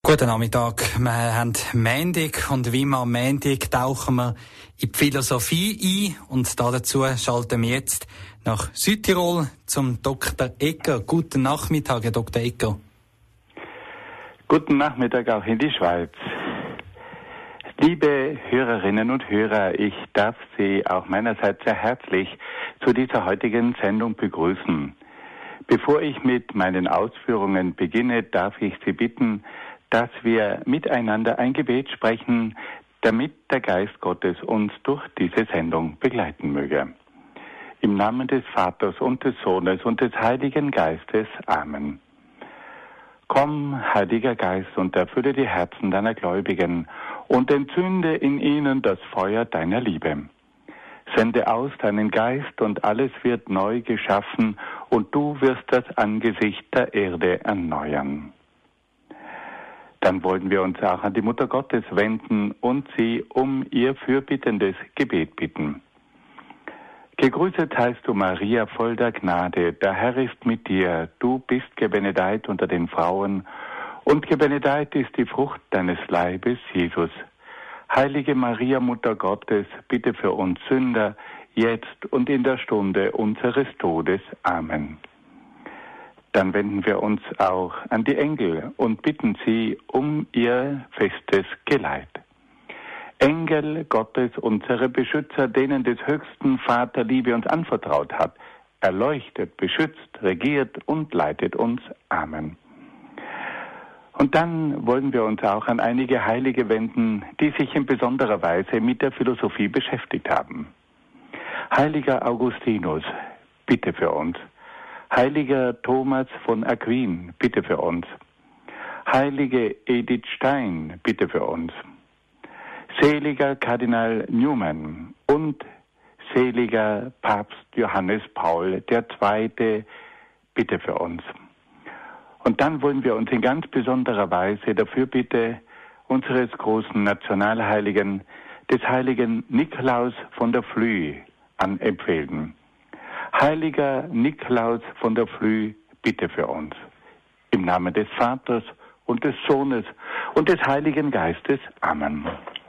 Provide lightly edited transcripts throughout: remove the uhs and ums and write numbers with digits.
Guten Nachmittag. Wir haben Montag und wie immer am Montag tauchen wir in die Philosophie ein und dazu schalten wir jetzt nach Südtirol zum Dr. Egger. Guten Nachmittag, Herr Dr. Egger. Guten Nachmittag auch in die Schweiz. Liebe Hörerinnen und Hörer, ich darf Sie auch meinerseits sehr herzlich zu dieser heutigen Sendung begrüßen. Bevor ich mit meinen Ausführungen beginne, darf ich Sie bitten, dass wir miteinander ein Gebet sprechen, damit der Geist Gottes uns durch diese Sendung begleiten möge. Im Namen des Vaters und des Sohnes und des Heiligen Geistes. Amen. Komm, Heiliger Geist, und erfülle die Herzen deiner Gläubigen und entzünde in ihnen das Feuer deiner Liebe. Sende aus deinen Geist und alles wird neu geschaffen und du wirst das Angesicht der Erde erneuern. Dann wollen wir uns auch an die Mutter Gottes wenden und sie um ihr fürbittendes Gebet bitten. Gegrüßet heißt du, Maria, voll der Gnade, der Herr ist mit dir, du bist gebenedeit unter den Frauen, und gebenedeit ist die Frucht deines Leibes, Jesus. Heilige Maria, Mutter Gottes, bitte für uns Sünder, jetzt und in der Stunde unseres Todes. Amen. Dann wenden wir uns auch an die Engel und bitten sie um ihr festes Geleit. Engel Gottes, unsere Beschützer, denen des höchsten Vater Liebe uns anvertraut hat, erleuchtet, beschützt, regiert und leitet uns. Amen. Und dann wollen wir uns auch an einige Heilige wenden, die sich in besonderer Weise mit der Philosophie beschäftigt haben. Heiliger Augustinus, bitte für uns. Heiliger Thomas von Aquin, bitte für uns. Heilige Edith Stein, bitte für uns. Seliger Kardinal Newman und seliger Papst Johannes Paul II., bitte für uns. Und dann wollen wir uns in ganz besonderer Weise dafür bitte unseres großen Nationalheiligen, des heiligen Nikolaus von der Flüe, anempfehlen. Heiliger Nikolaus von der Flüe, bitte für uns. Im Namen des Vaters und des Sohnes und des Heiligen Geistes. Amen.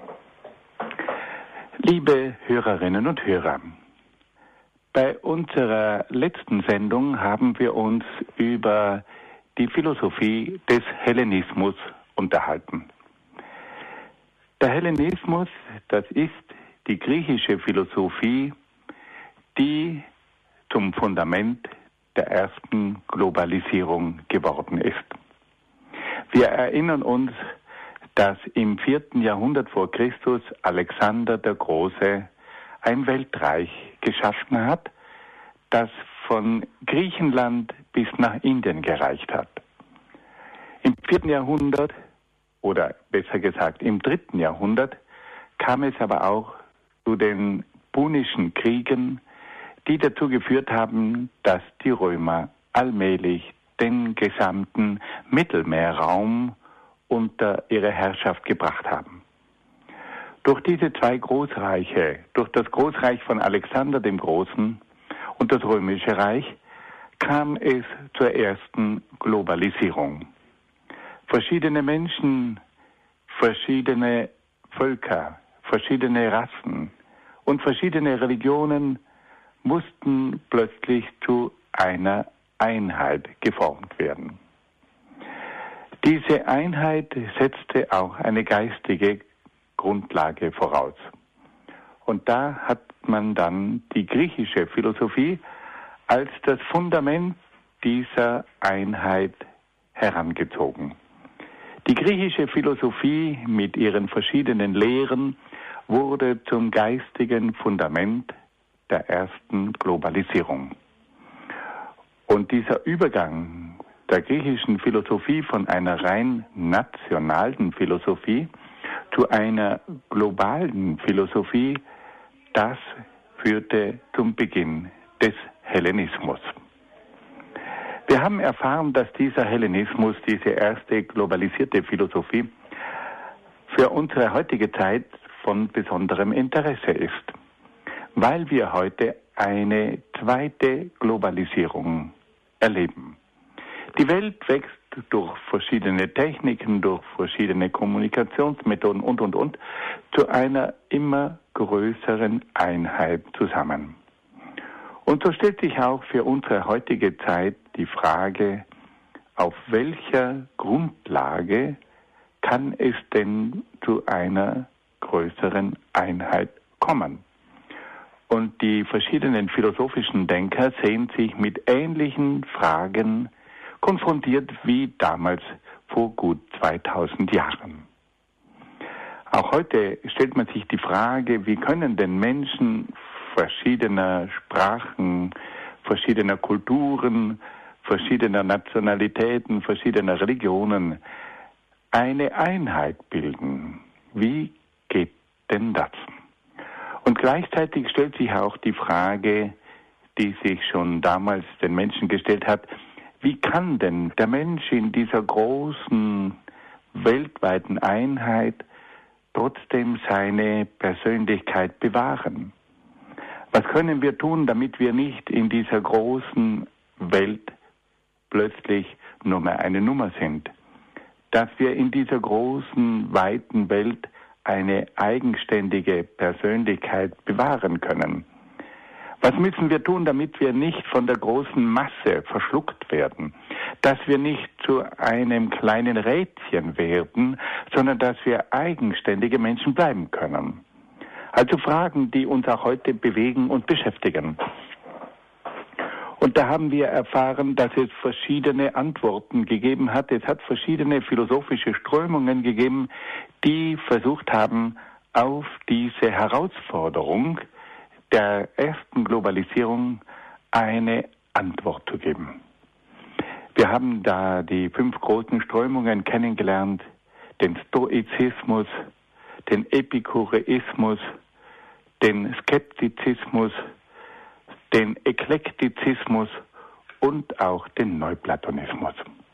Liebe Hörerinnen und Hörer, bei unserer letzten Sendung haben wir uns über die Philosophie des Hellenismus unterhalten. Der Hellenismus, das ist die griechische Philosophie, die zum Fundament der ersten Globalisierung geworden ist. Wir erinnern uns, dass im 4. Jahrhundert vor Christus Alexander der Große ein Weltreich geschaffen hat, das von Griechenland bis nach Indien gereicht hat. Im 4. Jahrhundert, oder besser gesagt im 3. Jahrhundert, kam es aber auch zu den Punischen Kriegen, die dazu geführt haben, dass die Römer allmählich den gesamten Mittelmeerraum unter ihre Herrschaft gebracht haben. Durch diese zwei Großreiche, durch das Großreich von Alexander dem Großen und das Römische Reich, kam es zur ersten Globalisierung. Verschiedene Menschen, verschiedene Völker, verschiedene Rassen und verschiedene Religionen mussten plötzlich zu einer Einheit geformt werden. Diese Einheit setzte auch eine geistige Grundlage voraus. Und da hat man dann die griechische Philosophie als das Fundament dieser Einheit herangezogen. Die griechische Philosophie mit ihren verschiedenen Lehren wurde zum geistigen Fundament der ersten Globalisierung. Und dieser Übergang der griechischen Philosophie von einer rein nationalen Philosophie zu einer globalen Philosophie, das führte zum Beginn des Hellenismus. Wir haben erfahren, dass dieser Hellenismus, diese erste globalisierte Philosophie, für unsere heutige Zeit von besonderem Interesse ist, weil wir heute eine zweite Globalisierung erleben. Die Welt wächst durch verschiedene Techniken, durch verschiedene Kommunikationsmethoden und, zu einer immer größeren Einheit zusammen. Und so stellt sich auch für unsere heutige Zeit die Frage, auf welcher Grundlage kann es denn zu einer größeren Einheit kommen? Und die verschiedenen philosophischen Denker sehen sich mit ähnlichen Fragen konfrontiert wie damals vor gut 2000 Jahren. Auch heute stellt man sich die Frage, wie können denn Menschen verschiedener Sprachen, verschiedener Kulturen, verschiedener Nationalitäten, verschiedener Religionen eine Einheit bilden? Wie geht denn das? Und gleichzeitig stellt sich auch die Frage, die sich schon damals den Menschen gestellt hat, wie kann denn der Mensch in dieser großen weltweiten Einheit trotzdem seine Persönlichkeit bewahren? Was können wir tun, damit wir nicht in dieser großen Welt plötzlich nur mehr eine Nummer sind? Dass wir in dieser großen, weiten Welt eine eigenständige Persönlichkeit bewahren können. Was müssen wir tun, damit wir nicht von der großen Masse verschluckt werden? Dass wir nicht zu einem kleinen Rädchen werden, sondern dass wir eigenständige Menschen bleiben können. Also Fragen, die uns auch heute bewegen und beschäftigen. Und da haben wir erfahren, dass es verschiedene Antworten gegeben hat. Es hat verschiedene philosophische Strömungen gegeben, die versucht haben, auf diese Herausforderung der ersten Globalisierung eine Antwort zu geben. Wir haben da die 5 großen Strömungen kennengelernt, den Stoizismus, den Epikureismus, den Skeptizismus, den Eklektizismus und auch den Neuplatonismus.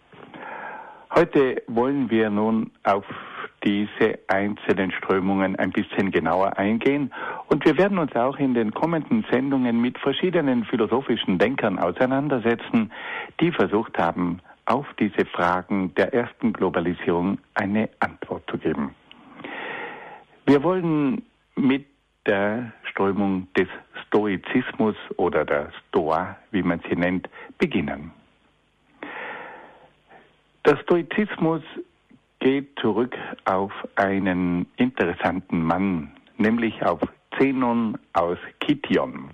Heute wollen wir nun auf diese einzelnen Strömungen ein bisschen genauer eingehen und wir werden uns auch in den kommenden Sendungen mit verschiedenen philosophischen Denkern auseinandersetzen, die versucht haben, auf diese Fragen der ersten Globalisierung eine Antwort zu geben. Wir wollen mit der Strömung des Stoizismus oder der Stoa, wie man sie nennt, beginnen. Der Stoizismus geht zurück auf einen interessanten Mann, nämlich auf Zenon aus Kition.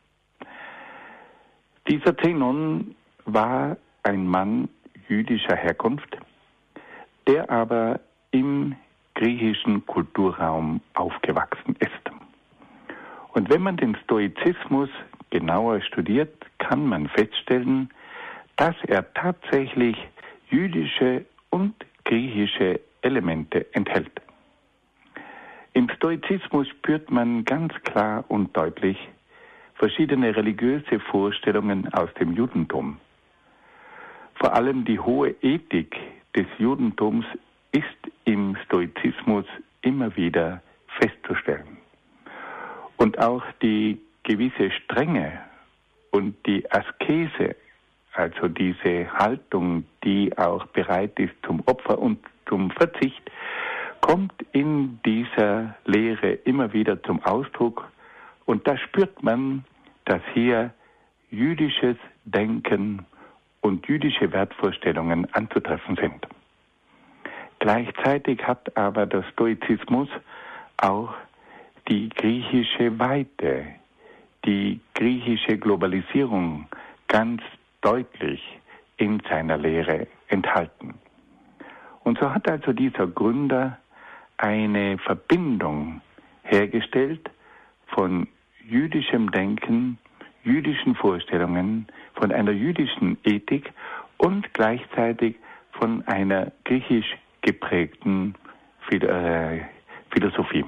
Dieser Zenon war ein Mann jüdischer Herkunft, der aber im griechischen Kulturraum aufgewachsen ist. Und wenn man den Stoizismus genauer studiert, kann man feststellen, dass er tatsächlich jüdische und griechische Elemente enthält. Im Stoizismus spürt man ganz klar und deutlich verschiedene religiöse Vorstellungen aus dem Judentum. Vor allem die hohe Ethik des Judentums ist im Stoizismus immer wieder festzustellen. Und auch die gewisse Strenge und die Askese, also diese Haltung, die auch bereit ist zum Opfer und zum Verzicht, kommt in dieser Lehre immer wieder zum Ausdruck. Und da spürt man, dass hier jüdisches Denken und jüdische Wertvorstellungen anzutreffen sind. Gleichzeitig hat aber der Stoizismus auch die griechische Weite, die griechische Globalisierung ganz deutlich in seiner Lehre enthalten. Und so hat also dieser Gründer eine Verbindung hergestellt von jüdischem Denken, jüdischen Vorstellungen, von einer jüdischen Ethik und gleichzeitig von einer griechisch geprägten Philosophie.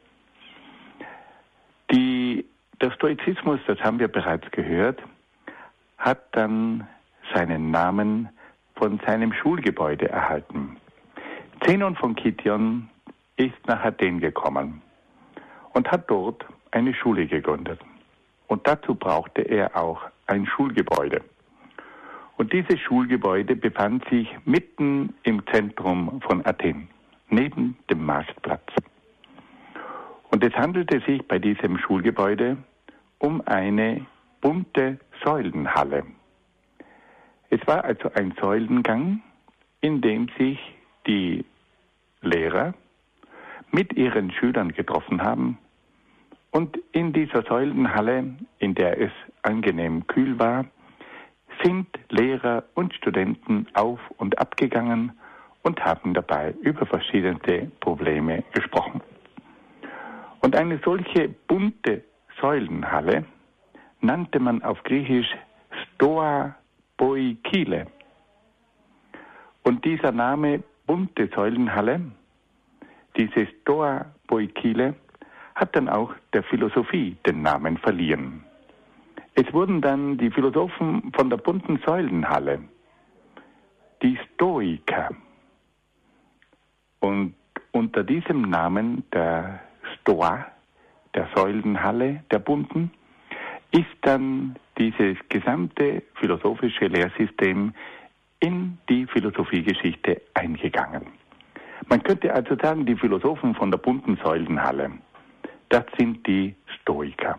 Der Stoizismus, das haben wir bereits gehört, hat dann seinen Namen von seinem Schulgebäude erhalten. Zenon von Kition ist nach Athen gekommen und hat dort eine Schule gegründet. Und dazu brauchte er auch ein Schulgebäude. Und dieses Schulgebäude befand sich mitten im Zentrum von Athen, neben dem Marktplatz. Und es handelte sich bei diesem Schulgebäude um eine bunte Säulenhalle. Es war also ein Säulengang, in dem sich die Lehrer mit ihren Schülern getroffen haben. Und in dieser Säulenhalle, in der es angenehm kühl war, sind Lehrer und Studenten auf und ab gegangen und haben dabei über verschiedene Probleme gesprochen. Und eine solche bunte Säulenhalle nannte man auf Griechisch Stoa Poikile. Und dieser Name bunte Säulenhalle, diese Stoa Poikile, hat dann auch der Philosophie den Namen verliehen. Es wurden dann die Philosophen von der bunten Säulenhalle, die Stoiker. Und unter diesem Namen der Stoa, der Säulenhalle, der bunten, ist dann dieses gesamte philosophische Lehrsystem in die Philosophiegeschichte eingegangen. Man könnte also sagen, die Philosophen von der bunten Säulenhalle, das sind die Stoiker.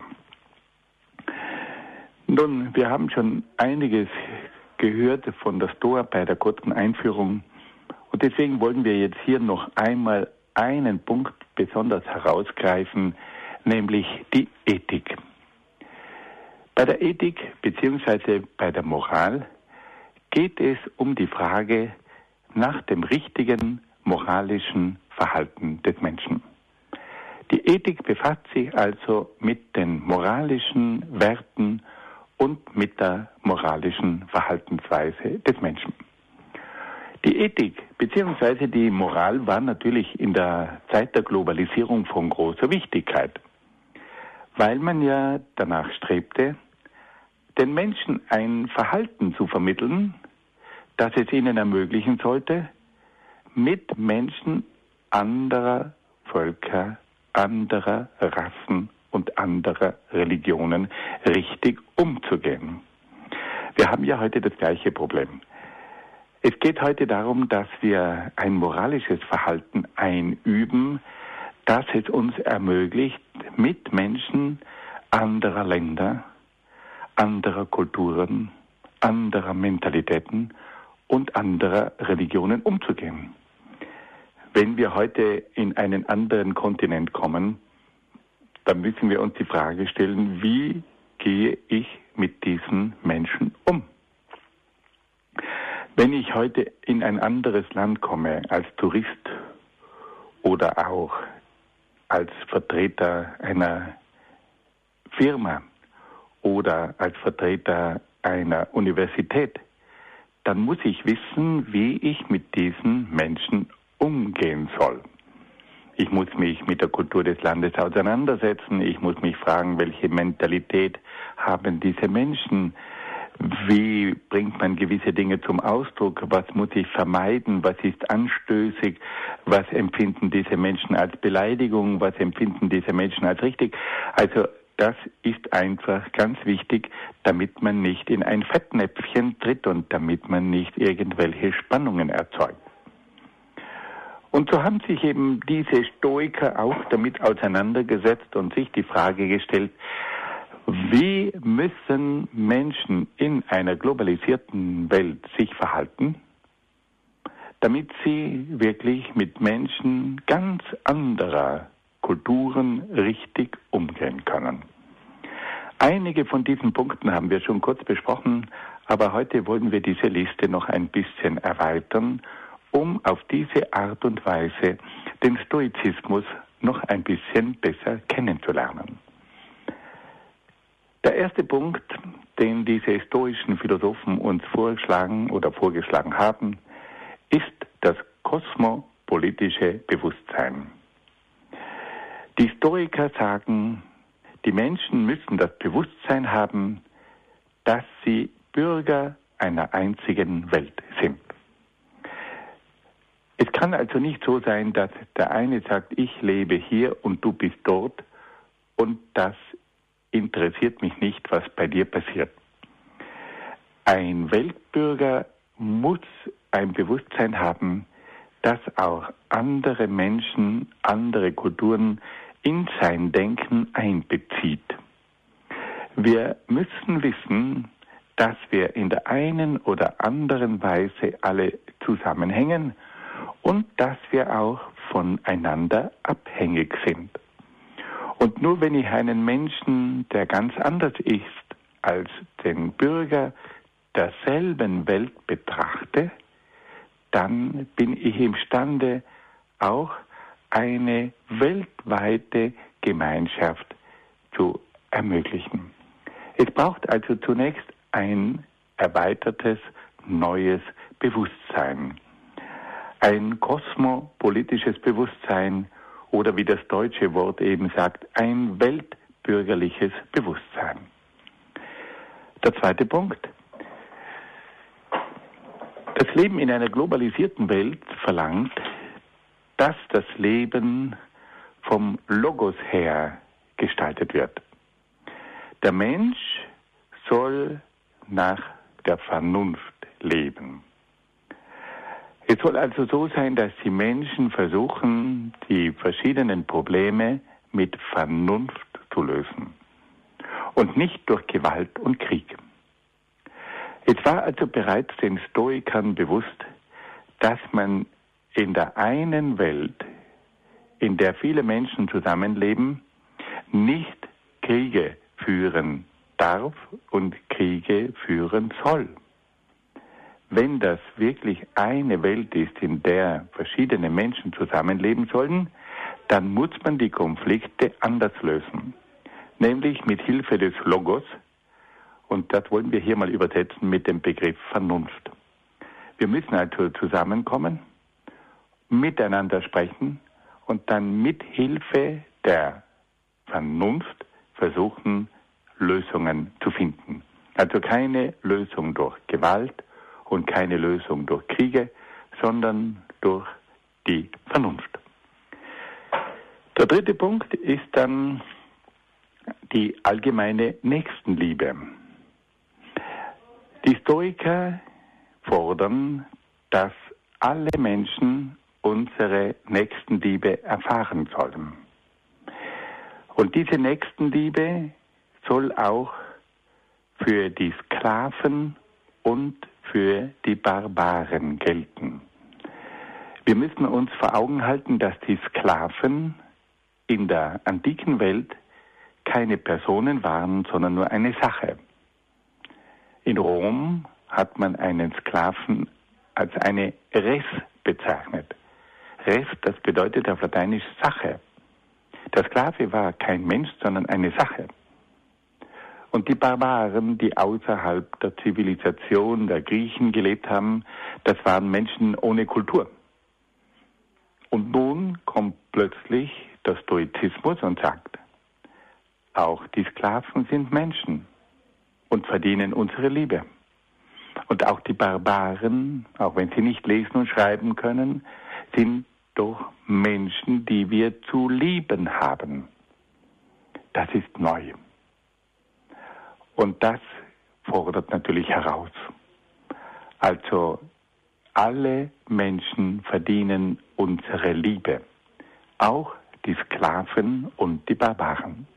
Nun, wir haben schon einiges gehört von der Stoa bei der kurzen Einführung und deswegen wollen wir jetzt hier noch einmal einen Punkt besonders herausgreifen, nämlich die Ethik. Bei der Ethik bzw. bei der Moral geht es um die Frage nach dem richtigen moralischen Verhalten des Menschen. Die Ethik befasst sich also mit den moralischen Werten und mit der moralischen Verhaltensweise des Menschen. Die Ethik bzw. die Moral war natürlich in der Zeit der Globalisierung von großer Wichtigkeit, weil man ja danach strebte, den Menschen ein Verhalten zu vermitteln, das es ihnen ermöglichen sollte, mit Menschen anderer Völker, anderer Rassen und anderer Religionen richtig umzugehen. Wir haben ja heute das gleiche Problem. Es geht heute darum, dass wir ein moralisches Verhalten einüben, das es uns ermöglicht, mit Menschen anderer Länder, anderer Kulturen, anderer Mentalitäten und anderer Religionen umzugehen. Wenn wir heute in einen anderen Kontinent kommen, dann müssen wir uns die Frage stellen, wie gehe ich mit diesen Menschen um? Wenn ich heute in ein anderes Land komme, als Tourist oder auch als Vertreter einer Firma oder als Vertreter einer Universität, dann muss ich wissen, wie ich mit diesen Menschen umgehen soll. Ich muss mich mit der Kultur des Landes auseinandersetzen. Ich muss mich fragen, welche Mentalität haben diese Menschen? Wie bringt man gewisse Dinge zum Ausdruck? Was muss ich vermeiden? Was ist anstößig? Was empfinden diese Menschen als Beleidigung? Was empfinden diese Menschen als richtig? Also das ist einfach ganz wichtig, damit man nicht in ein Fettnäpfchen tritt und damit man nicht irgendwelche Spannungen erzeugt. Und so haben sich eben diese Stoiker auch damit auseinandergesetzt und sich die Frage gestellt, wie müssen Menschen in einer globalisierten Welt sich verhalten, damit sie wirklich mit Menschen ganz anderer Kulturen richtig umgehen können. Einige von diesen Punkten haben wir schon kurz besprochen, aber heute wollen wir diese Liste noch ein bisschen erweitern, um auf diese Art und Weise den Stoizismus noch ein bisschen besser kennenzulernen. Der erste Punkt, den diese stoischen Philosophen uns vorgeschlagen haben, ist das kosmopolitische Bewusstsein. Die Stoiker sagen, die Menschen müssen das Bewusstsein haben, dass sie Bürger einer einzigen Welt sind. Es kann also nicht so sein, dass der eine sagt, ich lebe hier und du bist dort und das interessiert mich nicht, was bei dir passiert. Ein Weltbürger muss ein Bewusstsein haben, das auch andere Menschen, andere Kulturen in sein Denken einbezieht. Wir müssen wissen, dass wir in der einen oder anderen Weise alle zusammenhängen und dass wir auch voneinander abhängig sind. Und nur wenn ich einen Menschen, der ganz anders ist als den Bürger derselben Welt betrachte, dann bin ich imstande, auch eine weltweite Gemeinschaft zu ermöglichen. Es braucht also zunächst ein erweitertes, neues Bewusstsein. Ein kosmopolitisches Bewusstsein oder wie das deutsche Wort eben sagt, ein weltbürgerliches Bewusstsein. Der zweite Punkt. Das Leben in einer globalisierten Welt verlangt, dass das Leben vom Logos her gestaltet wird. Der Mensch soll nach der Vernunft leben. Es soll also so sein, dass die Menschen versuchen, die verschiedenen Probleme mit Vernunft zu lösen und nicht durch Gewalt und Krieg. Es war also bereits den Stoikern bewusst, dass man in der einen Welt, in der viele Menschen zusammenleben, nicht Kriege führen darf und Kriege führen soll. Wenn das wirklich eine Welt ist, in der verschiedene Menschen zusammenleben sollen, dann muss man die Konflikte anders lösen, nämlich mit Hilfe des Logos. Und das wollen wir hier mal übersetzen mit dem Begriff Vernunft. Wir müssen also zusammenkommen, miteinander sprechen und dann mit Hilfe der Vernunft versuchen, Lösungen zu finden. Also keine Lösung durch Gewalt und keine Lösung durch Kriege, sondern durch die Vernunft. Der dritte Punkt ist dann die allgemeine Nächstenliebe. Die Stoiker fordern, dass alle Menschen unsere Nächstenliebe erfahren sollen. Und diese Nächstenliebe soll auch für die Sklaven und für die Barbaren gelten. Wir müssen uns vor Augen halten, dass die Sklaven in der antiken Welt keine Personen waren, sondern nur eine Sache. In Rom hat man einen Sklaven als eine Res bezeichnet. Res, das bedeutet auf Lateinisch Sache. Der Sklave war kein Mensch, sondern eine Sache. Und die Barbaren, die außerhalb der Zivilisation der Griechen gelebt haben, das waren Menschen ohne Kultur. Und nun kommt plötzlich der Stoizismus und sagt, auch die Sklaven sind Menschen und verdienen unsere Liebe. Und auch die Barbaren, auch wenn sie nicht lesen und schreiben können, sind doch Menschen, die wir zu lieben haben. Das ist neu. Und das fordert natürlich heraus. Also alle Menschen verdienen unsere Liebe, auch die Sklaven und die Barbaren.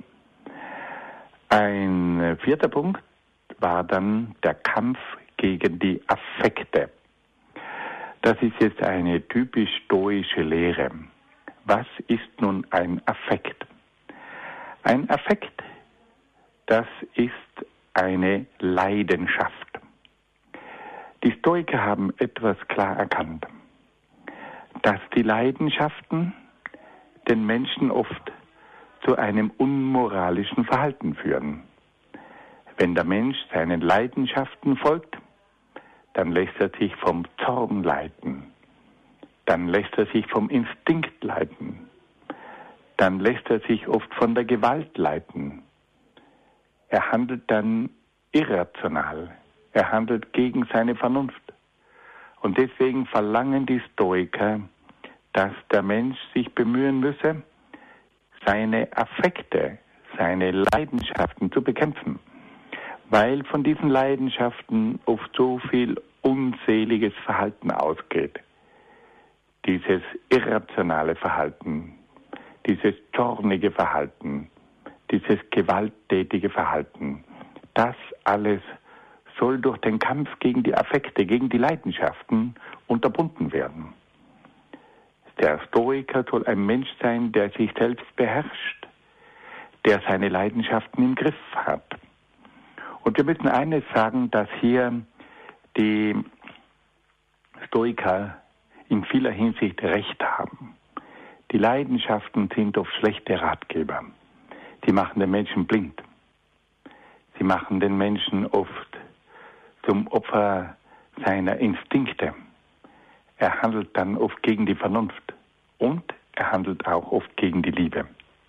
Ein vierter Punkt war dann der Kampf gegen die Affekte. Das ist jetzt eine typisch stoische Lehre. Was ist nun ein Affekt? Ein Affekt, das ist eine Leidenschaft. Die Stoiker haben etwas klar erkannt, dass die Leidenschaften den Menschen oft zu einem unmoralischen Verhalten führen. Wenn der Mensch seinen Leidenschaften folgt, dann lässt er sich vom Zorn leiten, dann lässt er sich vom Instinkt leiten, dann lässt er sich oft von der Gewalt leiten. Er handelt dann irrational, er handelt gegen seine Vernunft. Und deswegen verlangen die Stoiker, dass der Mensch sich bemühen müsse, seine Affekte, seine Leidenschaften zu bekämpfen. weil von diesen Leidenschaften oft so viel unseliges Verhalten ausgeht. Dieses irrationale Verhalten, dieses zornige Verhalten, dieses gewalttätige Verhalten, das alles soll durch den Kampf gegen die Affekte, gegen die Leidenschaften unterbunden werden. Der Stoiker soll ein Mensch sein, der sich selbst beherrscht, der seine Leidenschaften im Griff hat. Und wir müssen eines sagen, dass hier die Stoiker in vieler Hinsicht recht haben. Die Leidenschaften sind oft schlechte Ratgeber. Sie machen den Menschen blind. Sie machen den Menschen oft zum Opfer seiner Instinkte. Er handelt dann oft gegen die Vernunft und er handelt auch oft gegen die Liebe.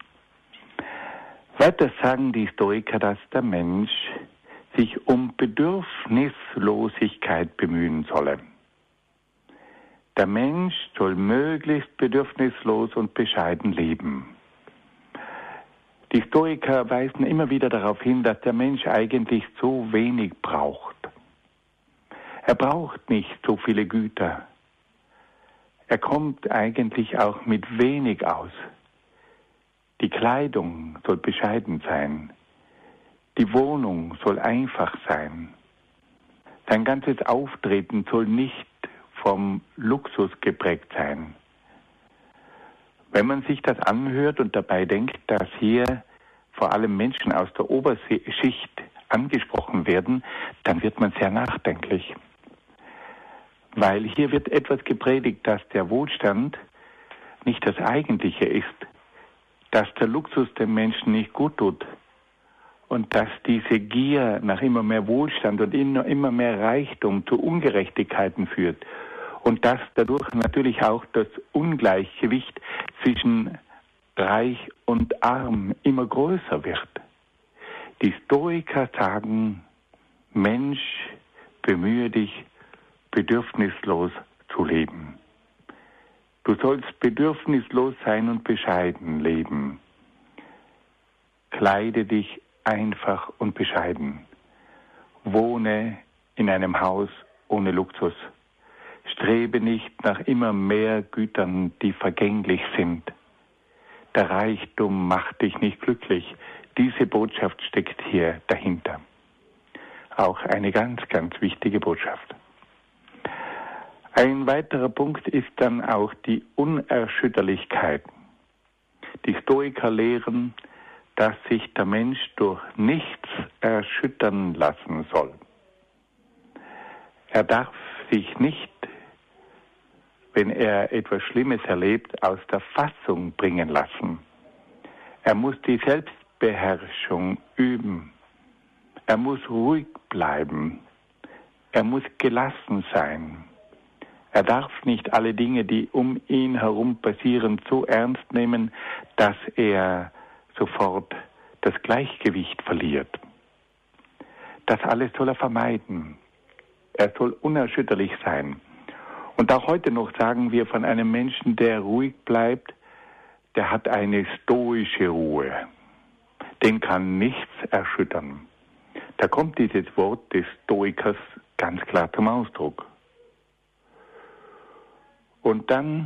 Weiter sagen die Stoiker, dass der Mensch sich um Bedürfnislosigkeit bemühen solle. Der Mensch soll möglichst bedürfnislos und bescheiden leben. Die Stoiker weisen immer wieder darauf hin, dass der Mensch eigentlich so wenig braucht. Er braucht nicht so viele Güter. Er kommt eigentlich auch mit wenig aus. Die Kleidung soll bescheiden sein. Die Wohnung soll einfach sein. Sein ganzes Auftreten soll nicht vom Luxus geprägt sein. Wenn man sich das anhört und dabei denkt, dass hier vor allem Menschen aus der Oberschicht angesprochen werden, dann wird man sehr nachdenklich. Weil hier wird etwas gepredigt, dass der Wohlstand nicht das Eigentliche ist, dass der Luxus dem Menschen nicht gut tut und dass diese Gier nach immer mehr Wohlstand und immer mehr Reichtum zu Ungerechtigkeiten führt und dass dadurch natürlich auch das Ungleichgewicht zwischen Reich und Arm immer größer wird. Die Stoiker sagen, Mensch, bemühe dich, bedürfnislos zu leben. Du sollst bedürfnislos sein und bescheiden leben. Kleide dich einfach und bescheiden. Wohne in einem Haus ohne Luxus. Strebe nicht nach immer mehr Gütern, die vergänglich sind. Der Reichtum macht dich nicht glücklich. Diese Botschaft steckt hier dahinter. Auch eine ganz, ganz wichtige Botschaft. Ein weiterer Punkt ist dann auch die Unerschütterlichkeit. Die Stoiker lehren, dass sich der Mensch durch nichts erschüttern lassen soll. Er darf sich nicht, wenn er etwas Schlimmes erlebt, aus der Fassung bringen lassen. Er muss die Selbstbeherrschung üben. Er muss ruhig bleiben. Er muss gelassen sein. Er darf nicht alle Dinge, die um ihn herum passieren, so ernst nehmen, dass er sofort das Gleichgewicht verliert. Das alles soll er vermeiden. Er soll unerschütterlich sein. Und auch heute noch sagen wir von einem Menschen, der ruhig bleibt, der hat eine stoische Ruhe. Den kann nichts erschüttern. Da kommt dieses Wort des Stoikers ganz klar zum Ausdruck. Und dann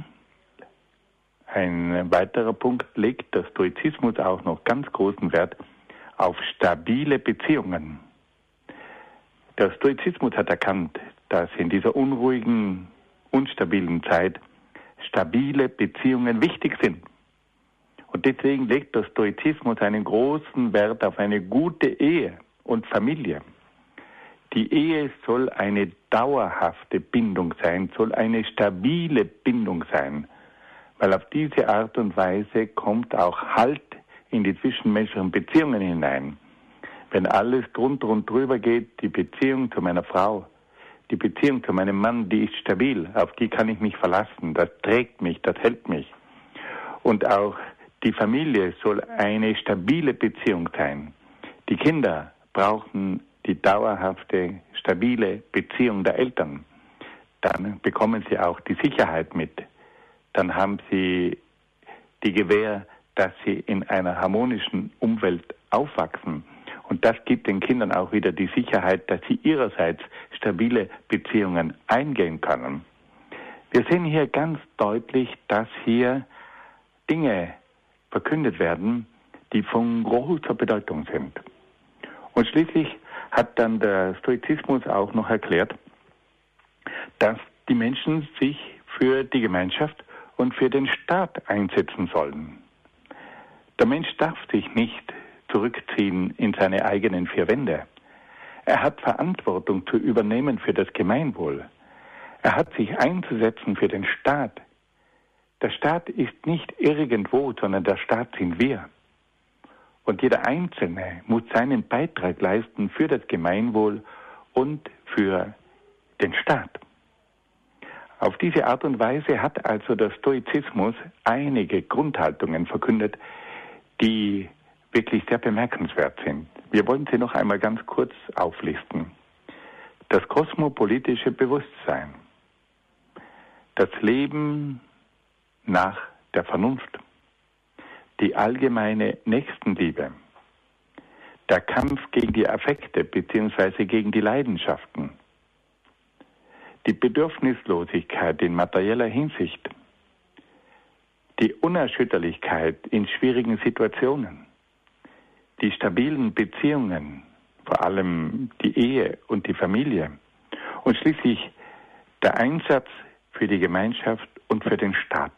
ein weiterer Punkt, legt der Stoizismus auch noch ganz großen Wert auf stabile Beziehungen. Der Stoizismus hat erkannt, dass in dieser unruhigen, unstabilen Zeit stabile Beziehungen wichtig sind. Und deswegen legt der Stoizismus einen großen Wert auf eine gute Ehe und Familie. Die Ehe soll eine dauerhafte Bindung sein, soll eine stabile Bindung sein, weil auf diese Art und Weise kommt auch Halt in die zwischenmenschlichen Beziehungen hinein. Wenn alles drunter und drüber geht, die Beziehung zu meiner Frau, die Beziehung zu meinem Mann, die ist stabil, auf die kann ich mich verlassen, das trägt mich, das hält mich. Und auch die Familie soll eine stabile Beziehung sein. Die Kinder brauchen die dauerhafte, stabile Beziehung der Eltern. Dann bekommen sie auch die Sicherheit mit. Dann haben sie die Gewähr, dass sie in einer harmonischen Umwelt aufwachsen. Und das gibt den Kindern auch wieder die Sicherheit, dass sie ihrerseits stabile Beziehungen eingehen können. Wir sehen hier ganz deutlich, dass hier Dinge verkündet werden, die von großer Bedeutung sind. Und schließlich hat dann der Stoizismus auch noch erklärt, dass die Menschen sich für die Gemeinschaft und für den Staat einsetzen sollen. Der Mensch darf sich nicht zurückziehen in seine eigenen vier Wände. Er hat Verantwortung zu übernehmen für das Gemeinwohl. Er hat sich einzusetzen für den Staat. Der Staat ist nicht irgendwo, sondern der Staat sind wir. Und jeder Einzelne muss seinen Beitrag leisten für das Gemeinwohl und für den Staat. Auf diese Art und Weise hat also der Stoizismus einige Grundhaltungen verkündet, die wirklich sehr bemerkenswert sind. Wir wollen sie noch einmal ganz kurz auflisten. Das kosmopolitische Bewusstsein, das Leben nach der Vernunft, die allgemeine Nächstenliebe, der Kampf gegen die Affekte bzw. gegen die Leidenschaften, die Bedürfnislosigkeit in materieller Hinsicht, die Unerschütterlichkeit in schwierigen Situationen, die stabilen Beziehungen, vor allem die Ehe und die Familie und schließlich der Einsatz für die Gemeinschaft und für den Staat.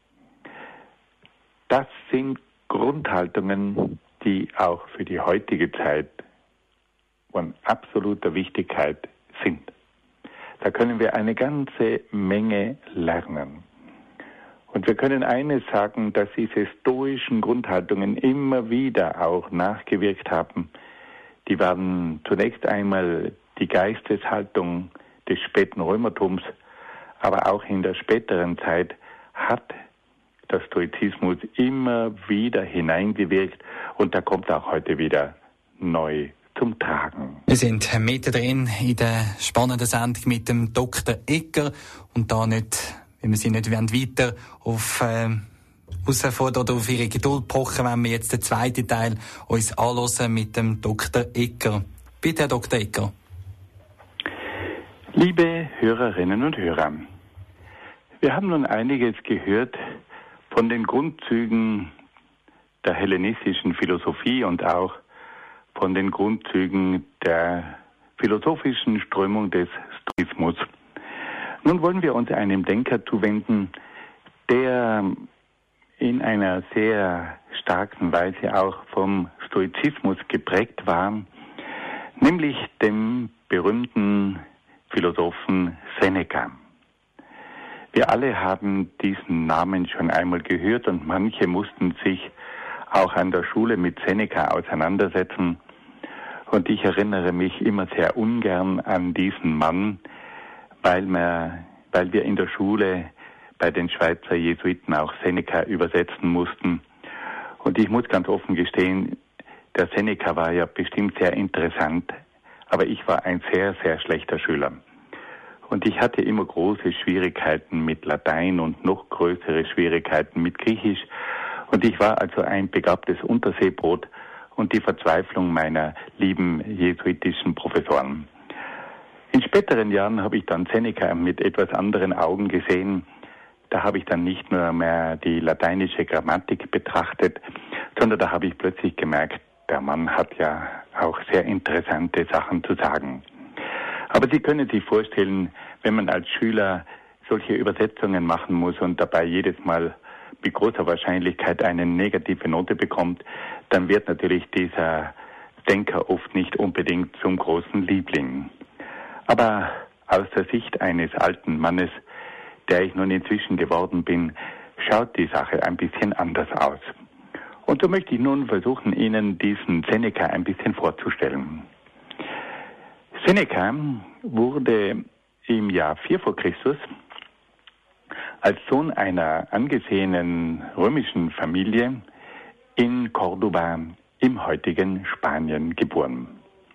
Das sind Grundhaltungen, die auch für die heutige Zeit von absoluter Wichtigkeit sind. Da können wir eine ganze Menge lernen. Und wir können eines sagen, dass diese stoischen Grundhaltungen immer wieder auch nachgewirkt haben. Die waren zunächst einmal die Geisteshaltung des späten Römertums, aber auch in der späteren Zeit hat der Stoizismus immer wieder hineingewirkt und da kommt auch heute wieder neu zum Tragen. Wir sind mittendrin in der spannenden Sendung mit dem Dr. Egger und da nicht, wenn wir Sie nicht weiter auf herausfordern oder auf Ihre Geduld pochen, wenn wir jetzt den zweiten Teil uns anhören mit dem Dr. Egger. Bitte, Herr Dr. Egger. Liebe Hörerinnen und Hörer, wir haben nun einiges gehört von den Grundzügen der hellenistischen Philosophie und auch von den Grundzügen der philosophischen Strömung des Stoizismus. Nun wollen wir uns einem Denker zuwenden, der in einer sehr starken Weise auch vom Stoizismus geprägt war, nämlich dem berühmten Philosophen Seneca. Wir alle haben diesen Namen schon einmal gehört und manche mussten sich auch an der Schule mit Seneca auseinandersetzen. Und ich erinnere mich immer sehr ungern an diesen Mann, weil wir in der Schule bei den Schweizer Jesuiten auch Seneca übersetzen mussten. Und ich muss ganz offen gestehen, der Seneca war ja bestimmt sehr interessant, aber ich war ein sehr, sehr schlechter Schüler. Und ich hatte immer große Schwierigkeiten mit Latein und noch größere Schwierigkeiten mit Griechisch. Und ich war also ein begabtes Unterseebrot und die Verzweiflung meiner lieben jesuitischen Professoren. In späteren Jahren habe ich dann Seneca mit etwas anderen Augen gesehen. Da habe ich dann nicht nur mehr die lateinische Grammatik betrachtet, sondern da habe ich plötzlich gemerkt, der Mann hat ja auch sehr interessante Sachen zu sagen. Aber Sie können sich vorstellen, wenn man als Schüler solche Übersetzungen machen muss und dabei jedes Mal mit großer Wahrscheinlichkeit eine negative Note bekommt, dann wird natürlich dieser Denker oft nicht unbedingt zum großen Liebling. Aber aus der Sicht eines alten Mannes, der ich nun inzwischen geworden bin, schaut die Sache ein bisschen anders aus. Und so möchte ich nun versuchen, Ihnen diesen Seneca ein bisschen vorzustellen. Seneca wurde im Jahr 4 vor Christus als Sohn einer angesehenen römischen Familie in Cordoba im heutigen Spanien geboren.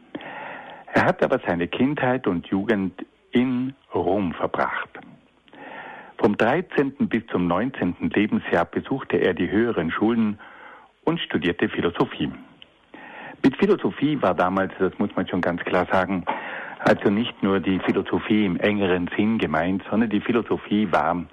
Er hat aber seine Kindheit und Jugend in Rom verbracht. Vom 13. bis zum 19. Lebensjahr besuchte er die höheren Schulen und studierte Philosophie. Mit Philosophie war damals, das muss man schon ganz klar sagen, also nicht nur die Philosophie im engeren Sinn gemeint, sondern die Philosophie war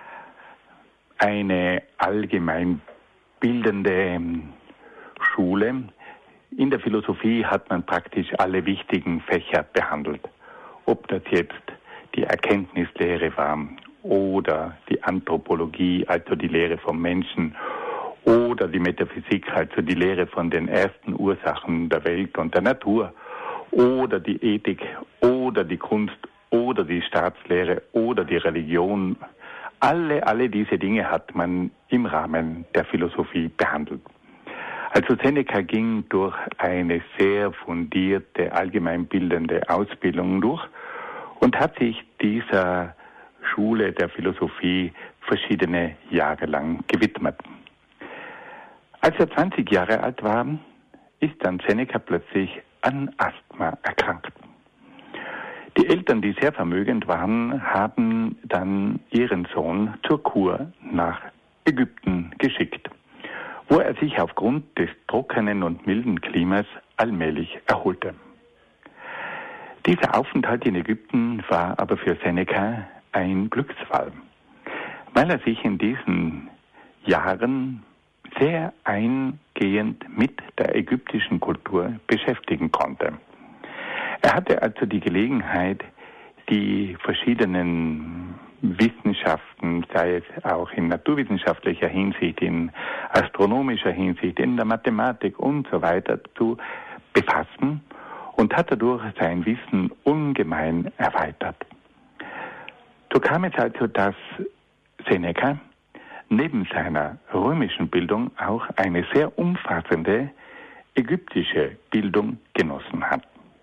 eine allgemein bildende Schule. In der Philosophie hat man praktisch alle wichtigen Fächer behandelt. Ob das jetzt die Erkenntnislehre war oder die Anthropologie, also die Lehre vom Menschen, oder die Metaphysik, also die Lehre von den ersten Ursachen der Welt und der Natur, oder die Ethik, oder die Kunst, oder die Staatslehre, oder die Religion. Alle diese Dinge hat man im Rahmen der Philosophie behandelt. Also Seneca ging durch eine sehr fundierte, allgemeinbildende Ausbildung durch und hat sich dieser Schule der Philosophie verschiedene Jahre lang gewidmet. Als er 20 Jahre alt war, ist dann Seneca plötzlich an Asthma erkrankt. Die Eltern, die sehr vermögend waren, haben dann ihren Sohn zur Kur nach Ägypten geschickt, wo er sich aufgrund des trockenen und milden Klimas allmählich erholte. Dieser Aufenthalt in Ägypten war aber für Seneca ein Glücksfall, weil er sich in diesen Jahren sehr eingehend mit der ägyptischen Kultur beschäftigen konnte. Er hatte also die Gelegenheit, die verschiedenen Wissenschaften, sei es auch in naturwissenschaftlicher Hinsicht, in astronomischer Hinsicht, in der Mathematik und so weiter zu befassen und hat dadurch sein Wissen ungemein erweitert. So kam es also, dass Seneca neben seiner römischen Bildung auch eine sehr umfassende ägyptische Bildung genossen hat.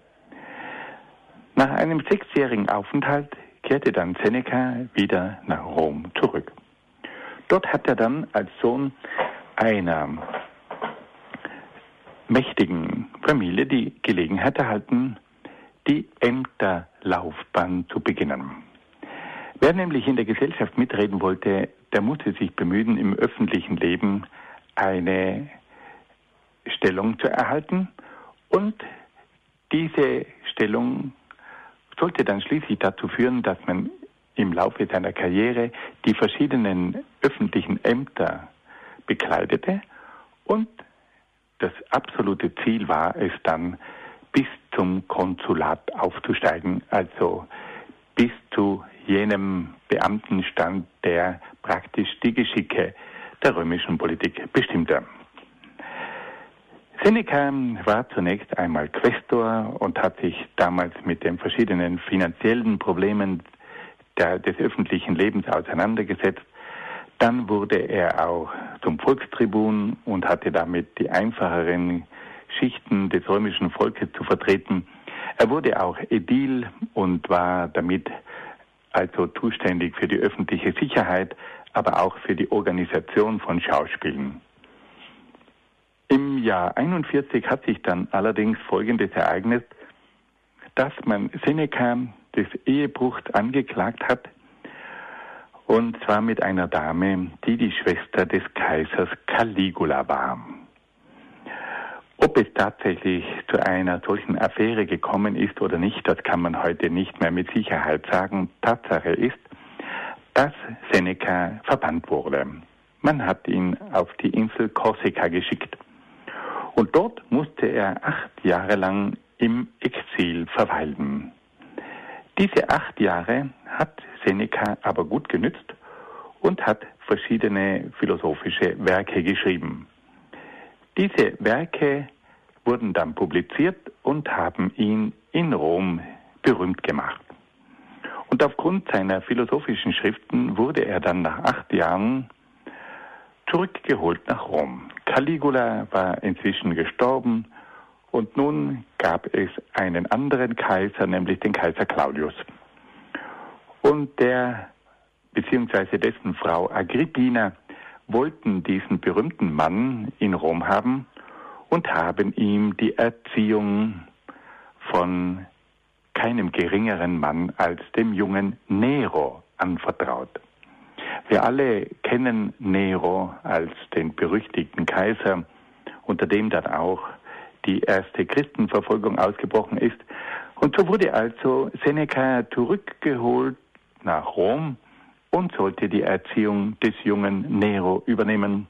Nach einem 6-jährigen Aufenthalt kehrte dann Seneca wieder nach Rom zurück. Dort hat er dann als Sohn einer mächtigen Familie die Gelegenheit erhalten, die Ämterlaufbahn zu beginnen. Wer nämlich in der Gesellschaft mitreden wollte, der musste sich bemühen, im öffentlichen Leben eine Stellung zu erhalten. Und diese Stellung sollte dann schließlich dazu führen, dass man im Laufe seiner Karriere die verschiedenen öffentlichen Ämter bekleidete. Und das absolute Ziel war es dann, bis zum Konsulat aufzusteigen, also bis zu jenem Beamtenstand, der praktisch die Geschicke der römischen Politik bestimmte. Seneca war zunächst einmal Quästor und hat sich damals mit den verschiedenen finanziellen Problemen des öffentlichen Lebens auseinandergesetzt. Dann wurde er auch zum Volkstribun und hatte damit die einfacheren Schichten des römischen Volkes zu vertreten. Er wurde auch Ädil und war damit also zuständig für die öffentliche Sicherheit, aber auch für die Organisation von Schauspielen. Im Jahr 41 hat sich dann allerdings folgendes ereignet, dass man Seneca des Ehebruchs angeklagt hat, und zwar mit einer Dame, die die Schwester des Kaisers Caligula war. Ob es tatsächlich zu einer solchen Affäre gekommen ist oder nicht, das kann man heute nicht mehr mit Sicherheit sagen. Tatsache ist, dass Seneca verbannt wurde. Man hat ihn auf die Insel Korsika geschickt. Und dort musste er 8 Jahre lang im Exil verweilen. Diese 8 Jahre hat Seneca aber gut genützt und hat verschiedene philosophische Werke geschrieben. Diese Werke wurden dann publiziert und haben ihn in Rom berühmt gemacht. Und aufgrund seiner philosophischen Schriften wurde er dann nach 8 Jahren zurückgeholt nach Rom. Caligula war inzwischen gestorben und nun gab es einen anderen Kaiser, nämlich den Kaiser Claudius. Und der bzw. dessen Frau Agrippina wollten diesen berühmten Mann in Rom haben und haben ihm die Erziehung von keinem geringeren Mann als dem jungen Nero anvertraut. Wir alle kennen Nero als den berüchtigten Kaiser, unter dem dann auch die erste Christenverfolgung ausgebrochen ist. Und so wurde also Seneca zurückgeholt nach Rom und sollte die Erziehung des jungen Nero übernehmen.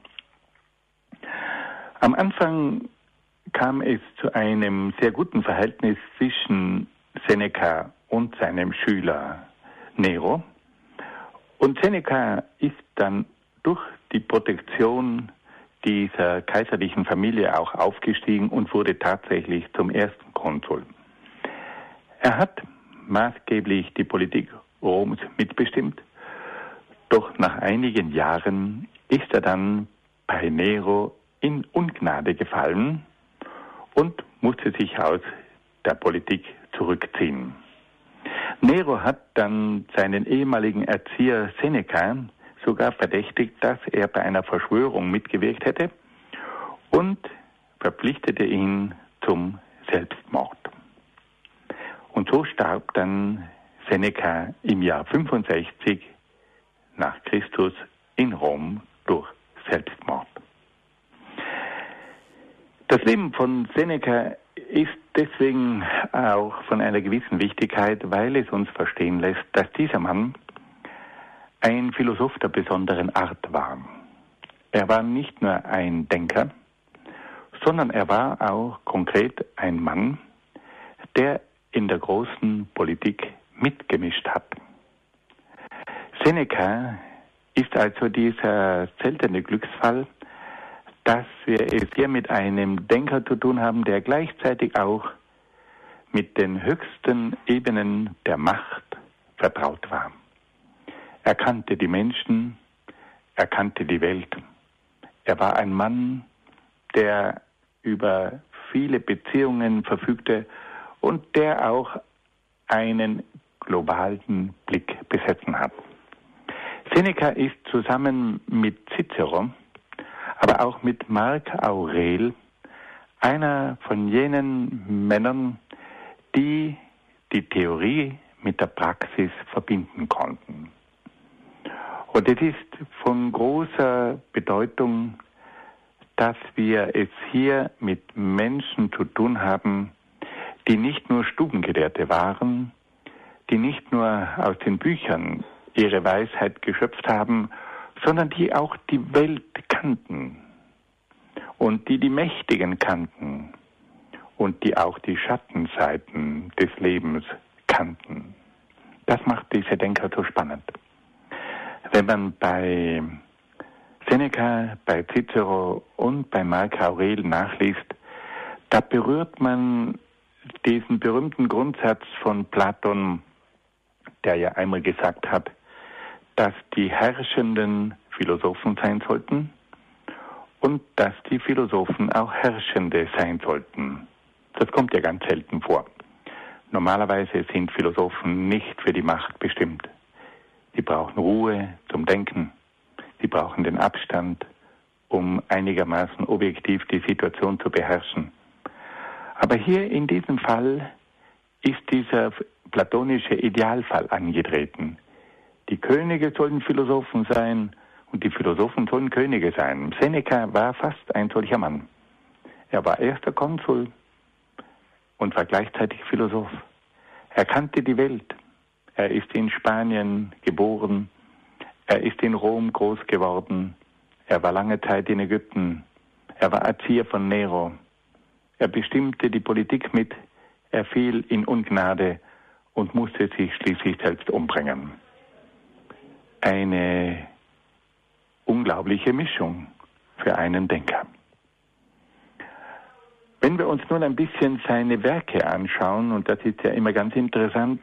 Am Anfang kam es zu einem sehr guten Verhältnis zwischen Seneca und seinem Schüler Nero. Und Seneca ist dann durch die Protektion dieser kaiserlichen Familie auch aufgestiegen und wurde tatsächlich zum ersten Konsul. Er hat maßgeblich die Politik Roms mitbestimmt, doch nach einigen Jahren ist er dann bei Nero in Ungnade gefallen und musste sich aus der Politik zurückziehen. Nero hat dann seinen ehemaligen Erzieher Seneca sogar verdächtigt, dass er bei einer Verschwörung mitgewirkt hätte und verpflichtete ihn zum Selbstmord. Und so starb dann Seneca im Jahr 65 nach Christus in Rom durch Selbstmord. Das Leben von Seneca ist deswegen auch von einer gewissen Wichtigkeit, weil es uns verstehen lässt, dass dieser Mann ein Philosoph der besonderen Art war. Er war nicht nur ein Denker, sondern er war auch konkret ein Mann, der in der großen Politik mitgemischt hat. Seneca ist also dieser seltene Glücksfall, dass wir es hier mit einem Denker zu tun haben, der gleichzeitig auch mit den höchsten Ebenen der Macht vertraut war. Er kannte die Menschen, er kannte die Welt. Er war ein Mann, der über viele Beziehungen verfügte und der auch einen globalen Blick besessen hat. Seneca ist zusammen mit Cicero, aber auch mit Marc Aurel einer von jenen Männern, die die Theorie mit der Praxis verbinden konnten. Und es ist von großer Bedeutung, dass wir es hier mit Menschen zu tun haben, die nicht nur Stubengelehrte waren, die nicht nur aus den Büchern ihre Weisheit geschöpft haben, sondern die auch die Welt kannten und die Mächtigen kannten und die auch die Schattenseiten des Lebens kannten. Das macht diese Denker so spannend. Wenn man bei Seneca, bei Cicero und bei Marc Aurel nachliest, da berührt man diesen berühmten Grundsatz von Platon, der ja einmal gesagt hat, dass die Herrschenden Philosophen sein sollten und dass die Philosophen auch Herrschende sein sollten. Das kommt ja ganz selten vor. Normalerweise sind Philosophen nicht für die Macht bestimmt. Die brauchen Ruhe zum Denken. Sie brauchen den Abstand, um einigermaßen objektiv die Situation zu beherrschen. Aber hier in diesem Fall ist dieser platonische Idealfall angetreten. Die Könige sollen Philosophen sein und die Philosophen sollen Könige sein. Seneca war fast ein solcher Mann. Er war erster Konsul und war gleichzeitig Philosoph. Er kannte die Welt. Er ist in Spanien geboren. Er ist in Rom groß geworden. Er war lange Zeit in Ägypten. Er war Erzieher von Nero. Er bestimmte die Politik mit. Er fiel in Ungnade und musste sich schließlich selbst umbringen. Eine unglaubliche Mischung für einen Denker. Wenn wir uns nun ein bisschen seine Werke anschauen, und das ist ja immer ganz interessant,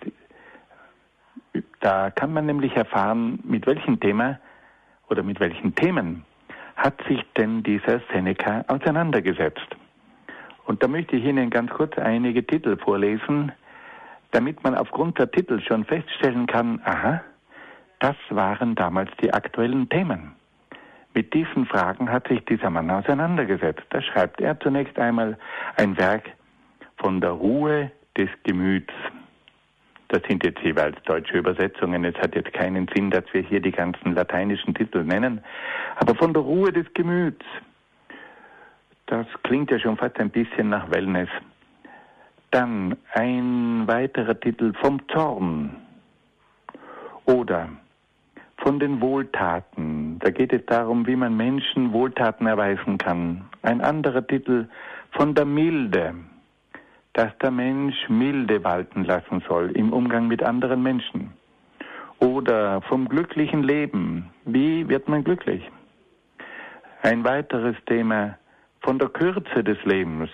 da kann man nämlich erfahren, mit welchem Thema oder mit welchen Themen hat sich denn dieser Seneca auseinandergesetzt. Und da möchte ich Ihnen ganz kurz einige Titel vorlesen, damit man aufgrund der Titel schon feststellen kann, aha, das waren damals die aktuellen Themen. Mit diesen Fragen hat sich dieser Mann auseinandergesetzt. Da schreibt er zunächst einmal ein Werk von der Ruhe des Gemüts. Das sind jetzt jeweils deutsche Übersetzungen. Es hat jetzt keinen Sinn, dass wir hier die ganzen lateinischen Titel nennen. Aber von der Ruhe des Gemüts. Das klingt ja schon fast ein bisschen nach Wellness. Dann ein weiterer Titel, vom Zorn oder von den Wohltaten. Da geht es darum, wie man Menschen Wohltaten erweisen kann. Ein anderer Titel, von der Milde, dass der Mensch Milde walten lassen soll im Umgang mit anderen Menschen. Oder vom glücklichen Leben, wie wird man glücklich? Ein weiteres Thema, von der Kürze des Lebens.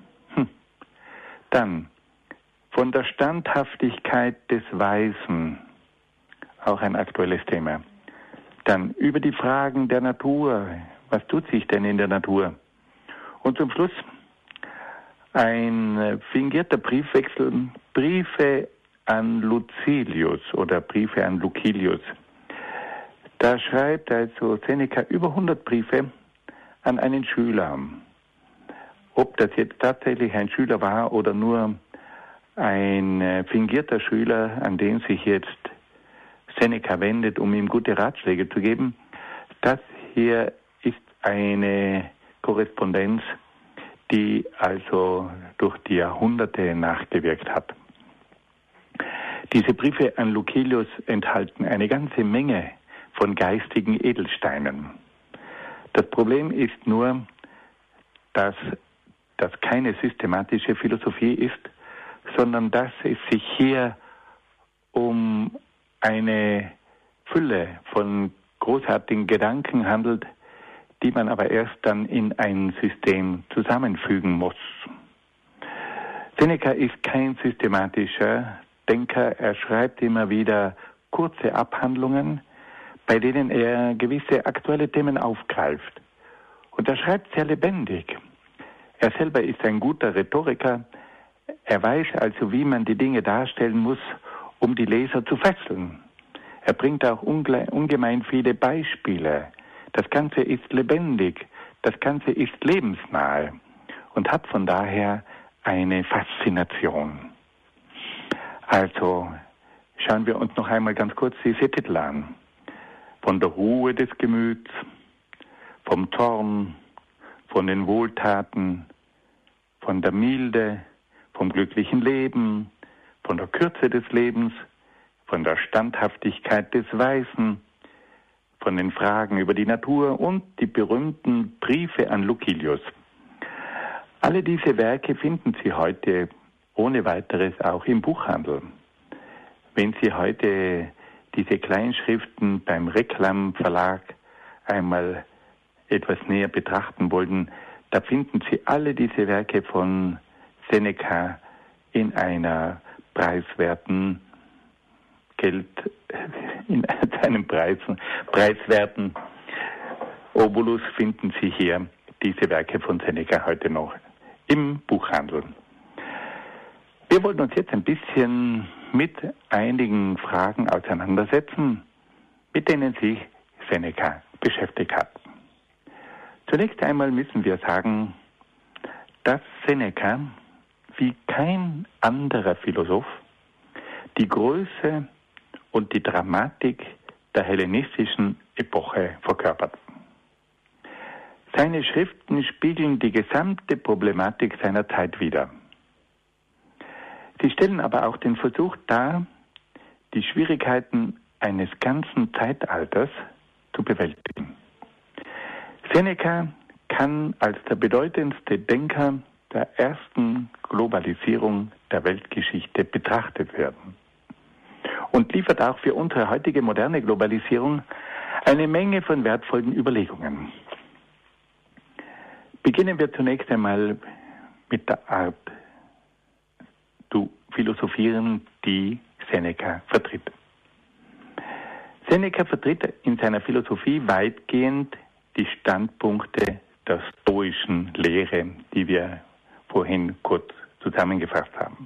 Dann von der Standhaftigkeit des Weisen, auch ein aktuelles Thema. Dann über die Fragen der Natur, was tut sich denn in der Natur? Und zum Schluss ein fingierter Briefwechsel, Briefe an Lucilius oder Briefe an Lucilius. Da schreibt also Seneca über 100 Briefe an einen Schüler. Ob das jetzt tatsächlich ein Schüler war oder nur ein fingierter Schüler, an den sich jetzt Seneca wendet, um ihm gute Ratschläge zu geben, das hier ist eine Korrespondenz, die also durch die Jahrhunderte nachgewirkt hat. Diese Briefe an Lucilius enthalten eine ganze Menge von geistigen Edelsteinen. Das Problem ist nur, dass das keine systematische Philosophie ist, sondern dass es sich hier um eine Fülle von großartigen Gedanken handelt, die man aber erst dann in ein System zusammenfügen muss. Seneca ist kein systematischer Denker, er schreibt immer wieder kurze Abhandlungen, bei denen er gewisse aktuelle Themen aufgreift. Und er schreibt sehr lebendig. Er selber ist ein guter Rhetoriker, er weiß also, wie man die Dinge darstellen muss, um die Leser zu fesseln. Er bringt auch ungemein viele Beispiele. Das Ganze ist lebendig, das Ganze ist lebensnahe und hat von daher eine Faszination. Also schauen wir uns noch einmal ganz kurz diese Titel an. Von der Ruhe des Gemüts, vom Zorn, von den Wohltaten, von der Milde, vom glücklichen Leben, von der Kürze des Lebens, von der Standhaftigkeit des Weisen, von den Fragen über die Natur und die berühmten Briefe an Lucilius. Alle diese Werke finden Sie heute ohne weiteres auch im Buchhandel. Wenn Sie heute diese Kleinschriften beim Reklam Verlag einmal etwas näher betrachten wollten, da finden Sie alle diese Werke von Seneca in einer preiswerten in einem preiswerten Obolus finden Sie hier diese Werke von Seneca heute noch im Buchhandel. Wir wollen uns jetzt ein bisschen mit einigen Fragen auseinandersetzen, mit denen sich Seneca beschäftigt hat. Zunächst einmal müssen wir sagen, dass Seneca wie kein anderer Philosoph die Größe und die Dramatik der hellenistischen Epoche verkörpert. Seine Schriften spiegeln die gesamte Problematik seiner Zeit wider. Sie stellen aber auch den Versuch dar, die Schwierigkeiten eines ganzen Zeitalters zu bewältigen. Seneca kann als der bedeutendste Denker der ersten Globalisierung der Weltgeschichte betrachtet werden und liefert auch für unsere heutige moderne Globalisierung eine Menge von wertvollen Überlegungen. Beginnen wir zunächst einmal mit der Art zu philosophieren, die Seneca vertritt. Seneca vertritt in seiner Philosophie weitgehend die Standpunkte der stoischen Lehre, die wir vorhin kurz zusammengefasst haben.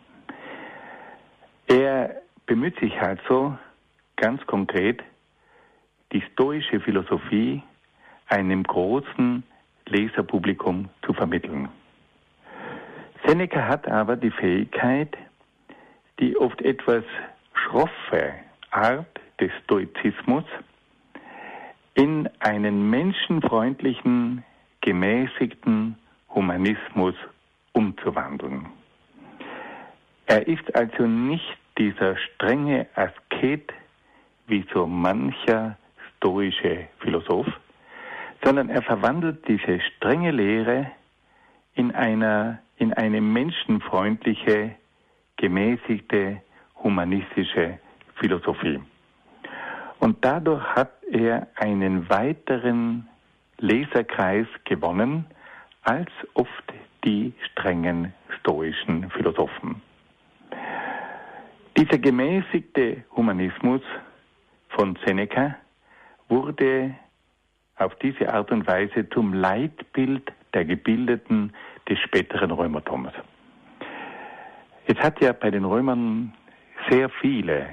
Er bemüht sich also ganz konkret, die stoische Philosophie einem großen Leserpublikum zu vermitteln. Seneca hat aber die Fähigkeit, die oft etwas schroffe Art des Stoizismus in einen menschenfreundlichen, gemäßigten, Humanismus umzuwandeln. Er ist also nicht dieser strenge Asket wie so mancher stoische Philosoph, sondern er verwandelt diese strenge Lehre in eine menschenfreundliche, gemäßigte, humanistische Philosophie. Und dadurch hat er einen weiteren Leserkreis gewonnen als oft die strengen stoischen Philosophen. Dieser gemäßigte Humanismus von Seneca wurde auf diese Art und Weise zum Leitbild der Gebildeten des späteren Römertums. Es hat ja bei den Römern sehr viele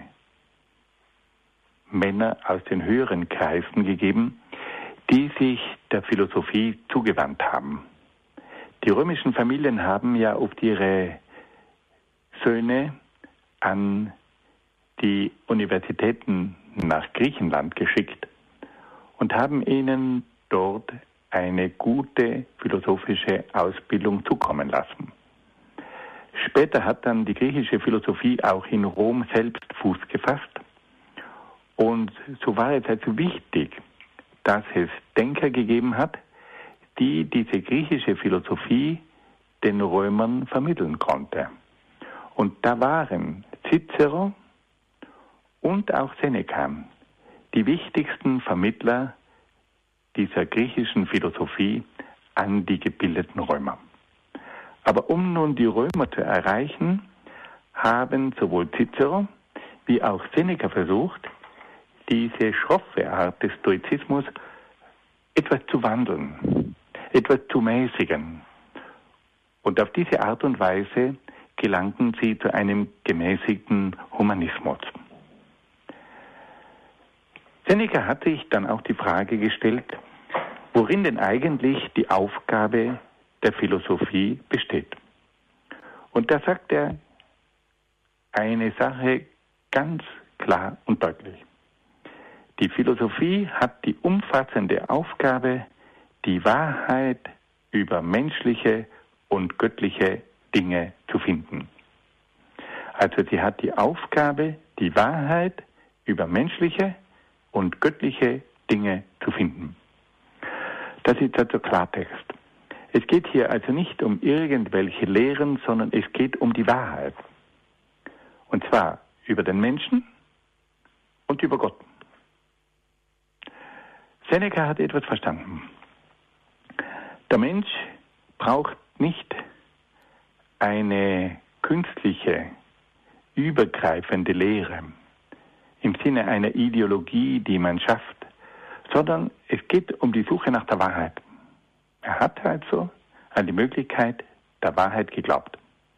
Männer aus den höheren Kreisen gegeben, die sich der Philosophie zugewandt haben. Die römischen Familien haben ja oft ihre Söhne an die Universitäten nach Griechenland geschickt und haben ihnen dort eine gute philosophische Ausbildung zukommen lassen. Später hat dann die griechische Philosophie auch in Rom selbst Fuß gefasst. Und so war es also wichtig, dass es Denker gegeben hat, die diese griechische Philosophie den Römern vermitteln konnte. Und da waren Cicero und auch Seneca die wichtigsten Vermittler dieser griechischen Philosophie an die gebildeten Römer. Aber um nun die Römer zu erreichen, haben sowohl Cicero wie auch Seneca versucht, diese schroffe Art des Stoizismus etwas zu wandeln, etwas zu mäßigen. Und auf diese Art und Weise gelangten sie zu einem gemäßigten Humanismus. Seneca hat sich dann auch die Frage gestellt, worin denn eigentlich die Aufgabe der Philosophie besteht. Und da sagt er eine Sache ganz klar und deutlich. Die Philosophie hat die umfassende Aufgabe, die Wahrheit über menschliche und göttliche Dinge zu finden. Also sie hat die Aufgabe, die Wahrheit über menschliche und göttliche Dinge zu finden. Das ist also Klartext. Es geht hier also nicht um irgendwelche Lehren, sondern es geht um die Wahrheit. Und zwar über den Menschen und über Gott. Seneca hat etwas verstanden. Der Mensch braucht nicht eine künstliche, übergreifende Lehre im Sinne einer Ideologie, die man schafft, sondern es geht um die Suche nach der Wahrheit. Er hat also an die Möglichkeit der Wahrheit geglaubt.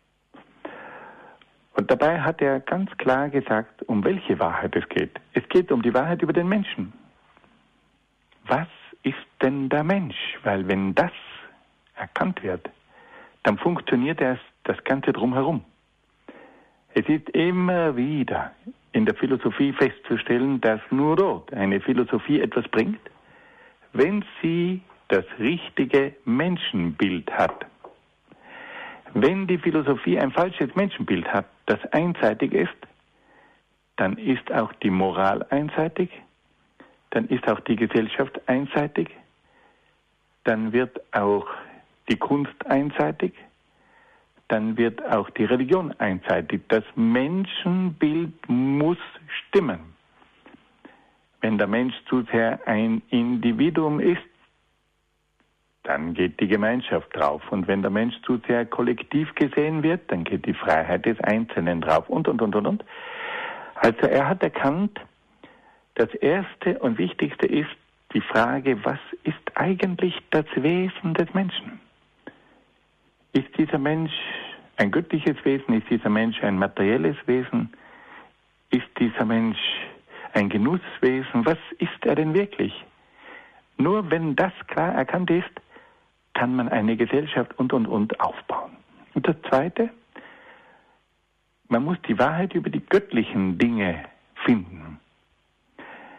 Und dabei hat er ganz klar gesagt, um welche Wahrheit es geht. Es geht um die Wahrheit über den Menschen. Was ist denn der Mensch? Weil wenn das erkannt wird, dann funktioniert erst das Ganze drumherum. Es ist immer wieder in der Philosophie festzustellen, dass nur dort eine Philosophie etwas bringt, wenn sie das richtige Menschenbild hat. Wenn die Philosophie ein falsches Menschenbild hat, das einseitig ist, dann ist auch die Moral einseitig, dann ist auch die Gesellschaft einseitig, dann wird auch die Kunst einseitig, dann wird auch die Religion einseitig. Das Menschenbild muss stimmen. Wenn der Mensch zu sehr ein Individuum ist, dann geht die Gemeinschaft drauf. Und wenn der Mensch zu sehr kollektiv gesehen wird, dann geht die Freiheit des Einzelnen drauf und. Also er hat erkannt, das Erste und Wichtigste ist die Frage, was ist eigentlich das Wesen des Menschen? Ist dieser Mensch ein göttliches Wesen? Ist dieser Mensch ein materielles Wesen? Ist dieser Mensch ein Genusswesen? Was ist er denn wirklich? Nur wenn das klar erkannt ist, kann man eine Gesellschaft und aufbauen. Und das Zweite, man muss die Wahrheit über die göttlichen Dinge finden.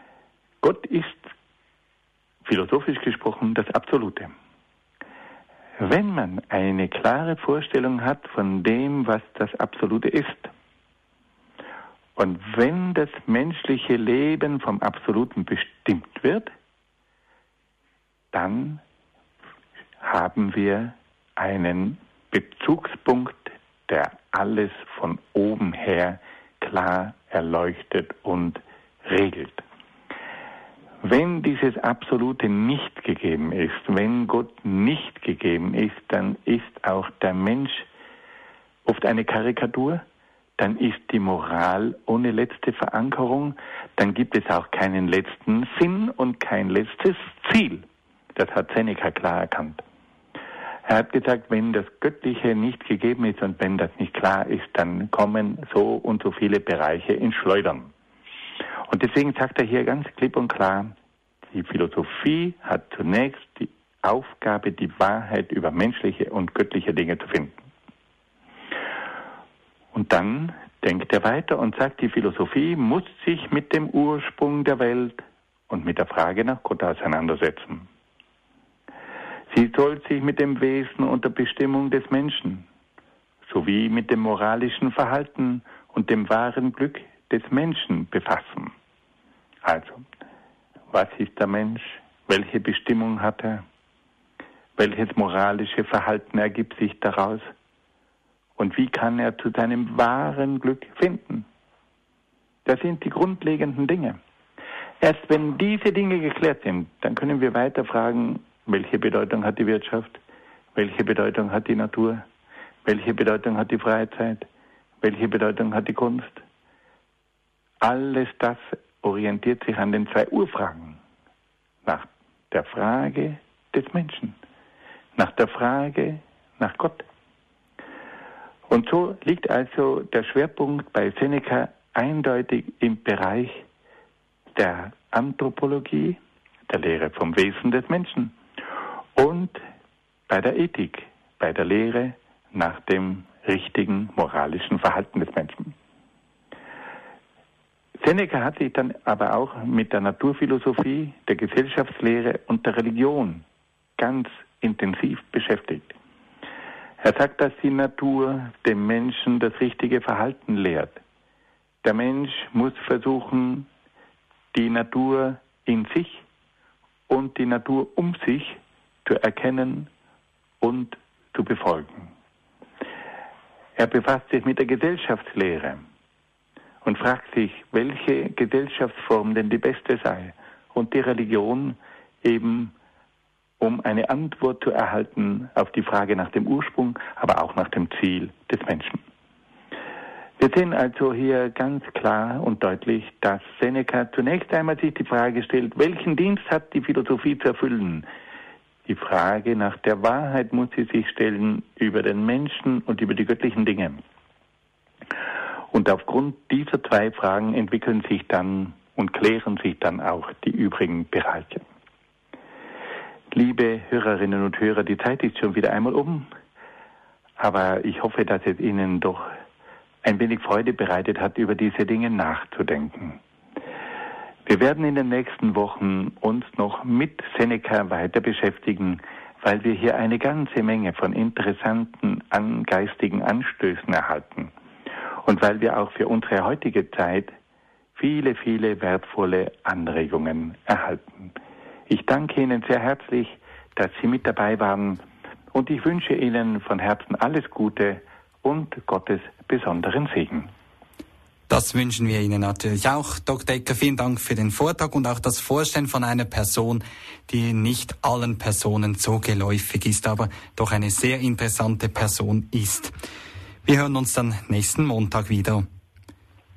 Gott ist, philosophisch gesprochen, das Absolute. Wenn man eine klare Vorstellung hat von dem, was das Absolute ist, und wenn das menschliche Leben vom Absoluten bestimmt wird, dann haben wir einen Bezugspunkt, der alles von oben her klar erleuchtet und regelt. Wenn dieses Absolute nicht gegeben ist, wenn Gott nicht gegeben ist, dann ist auch der Mensch oft eine Karikatur, dann ist die Moral ohne letzte Verankerung, dann gibt es auch keinen letzten Sinn und kein letztes Ziel. Das hat Seneca klar erkannt. Er hat gesagt, wenn das Göttliche nicht gegeben ist und wenn das nicht klar ist, dann kommen so und so viele Bereiche ins Schleudern. Und deswegen sagt er hier ganz klipp und klar, die Philosophie hat zunächst die Aufgabe, die Wahrheit über menschliche und göttliche Dinge zu finden. Und dann denkt er weiter und sagt, die Philosophie muss sich mit dem Ursprung der Welt und mit der Frage nach Gott auseinandersetzen. Sie soll sich mit dem Wesen und der Bestimmung des Menschen sowie mit dem moralischen Verhalten und dem wahren Glück des Menschen befassen. Also, was ist der Mensch? Welche Bestimmung hat er? Welches moralische Verhalten ergibt sich daraus? Und wie kann er zu seinem wahren Glück finden? Das sind die grundlegenden Dinge. Erst wenn diese Dinge geklärt sind, dann können wir weiter fragen, welche Bedeutung hat die Wirtschaft? Welche Bedeutung hat die Natur? Welche Bedeutung hat die Freizeit? Welche Bedeutung hat die Kunst? Alles das orientiert sich an den zwei Urfragen. Nach der Frage des Menschen. Nach der Frage nach Gott. Und so liegt also der Schwerpunkt bei Seneca eindeutig im Bereich der Anthropologie, der Lehre vom Wesen des Menschen und bei der Ethik, bei der Lehre nach dem richtigen moralischen Verhalten des Menschen. Seneca hat sich dann aber auch mit der Naturphilosophie, der Gesellschaftslehre und der Religion ganz intensiv beschäftigt. Er sagt, dass die Natur dem Menschen das richtige Verhalten lehrt. Der Mensch muss versuchen, die Natur in sich und die Natur um sich zu erkennen und zu befolgen. Er befasst sich mit der Gesellschaftslehre und fragt sich, welche Gesellschaftsform denn die beste sei. Und die Religion eben, um eine Antwort zu erhalten auf die Frage nach dem Ursprung, aber auch nach dem Ziel des Menschen. Wir sehen also hier ganz klar und deutlich, dass Seneca zunächst einmal sich die Frage stellt, welchen Dienst hat die Philosophie zu erfüllen? Die Frage nach der Wahrheit muss sie sich stellen über den Menschen und über die göttlichen Dinge. Und aufgrund dieser zwei Fragen entwickeln sich dann und klären sich dann auch die übrigen Bereiche. Liebe Hörerinnen und Hörer, die Zeit ist schon wieder einmal um, aber ich hoffe, dass es Ihnen doch ein wenig Freude bereitet hat, über diese Dinge nachzudenken. Wir werden in den nächsten Wochen uns noch mit Seneca weiter beschäftigen, weil wir hier eine ganze Menge von interessanten geistigen Anstößen erhalten und weil wir auch für unsere heutige Zeit viele, viele wertvolle Anregungen erhalten. Ich danke Ihnen sehr herzlich, dass Sie mit dabei waren und ich wünsche Ihnen von Herzen alles Gute und Gottes besonderen Segen. Das wünschen wir Ihnen natürlich auch, Dr. Ecker. Vielen Dank für den Vortrag und auch das Vorstellen von einer Person, die nicht allen Personen so geläufig ist, aber doch eine sehr interessante Person ist. Wir hören uns dann nächsten Montag wieder.